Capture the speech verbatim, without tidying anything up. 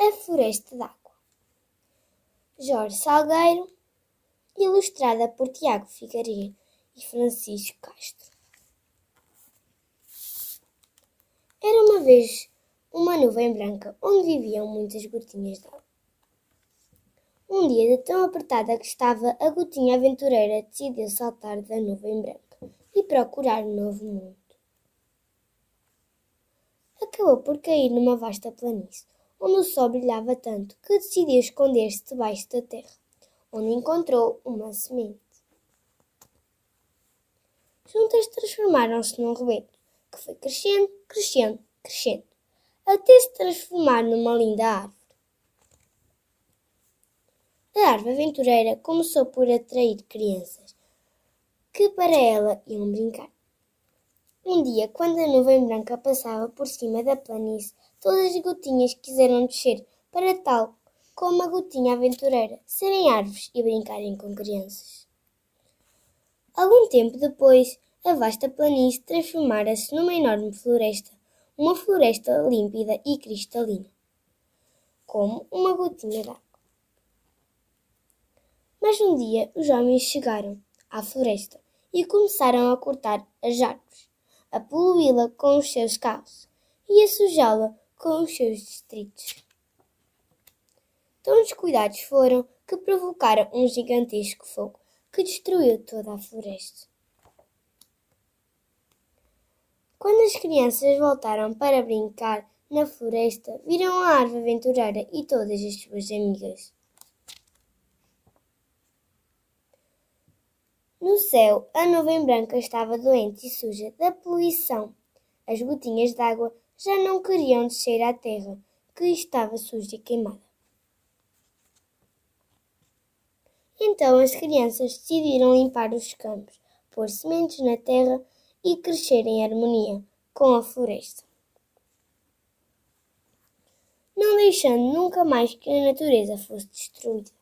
A Floresta d'Água. Jorge Salgueiro, ilustrada por Tiago Figueiredo e Francisco Castro. Era uma vez uma nuvem branca onde viviam muitas gotinhas de água. Um dia, de tão apertada que estava, a gotinha aventureira decidiu saltar da nuvem branca e procurar um novo mundo. Acabou por cair numa vasta planície, onde o sol brilhava tanto que decidiu esconder-se debaixo da terra, onde encontrou uma semente. Juntas transformaram-se num rebento, que foi crescendo, crescendo, crescendo, até se transformar numa linda árvore. A árvore aventureira começou por atrair crianças, que para ela iam brincar. Um dia, quando a nuvem branca passava por cima da planície, todas as gotinhas quiseram descer para tal como a gotinha aventureira, serem árvores e brincarem com crianças. Algum tempo depois, a vasta planície transformara-se numa enorme floresta, uma floresta límpida e cristalina, como uma gotinha d'água. Mas um dia os homens chegaram à floresta e começaram a cortar as árvores, a poluí-la com os seus carros e a sujá-la com os seus detritos. Tão descuidados foram que provocaram um gigantesco fogo que destruiu toda a floresta. Quando as crianças voltaram para brincar na floresta, viram a árvore aventureira e todas as suas amigas. No céu, a nuvem branca estava doente e suja da poluição. As gotinhas d'água já não queriam descer à terra, que estava suja e queimada. Então as crianças decidiram limpar os campos, pôr sementes na terra e crescer em harmonia com a floresta, não deixando nunca mais que a natureza fosse destruída.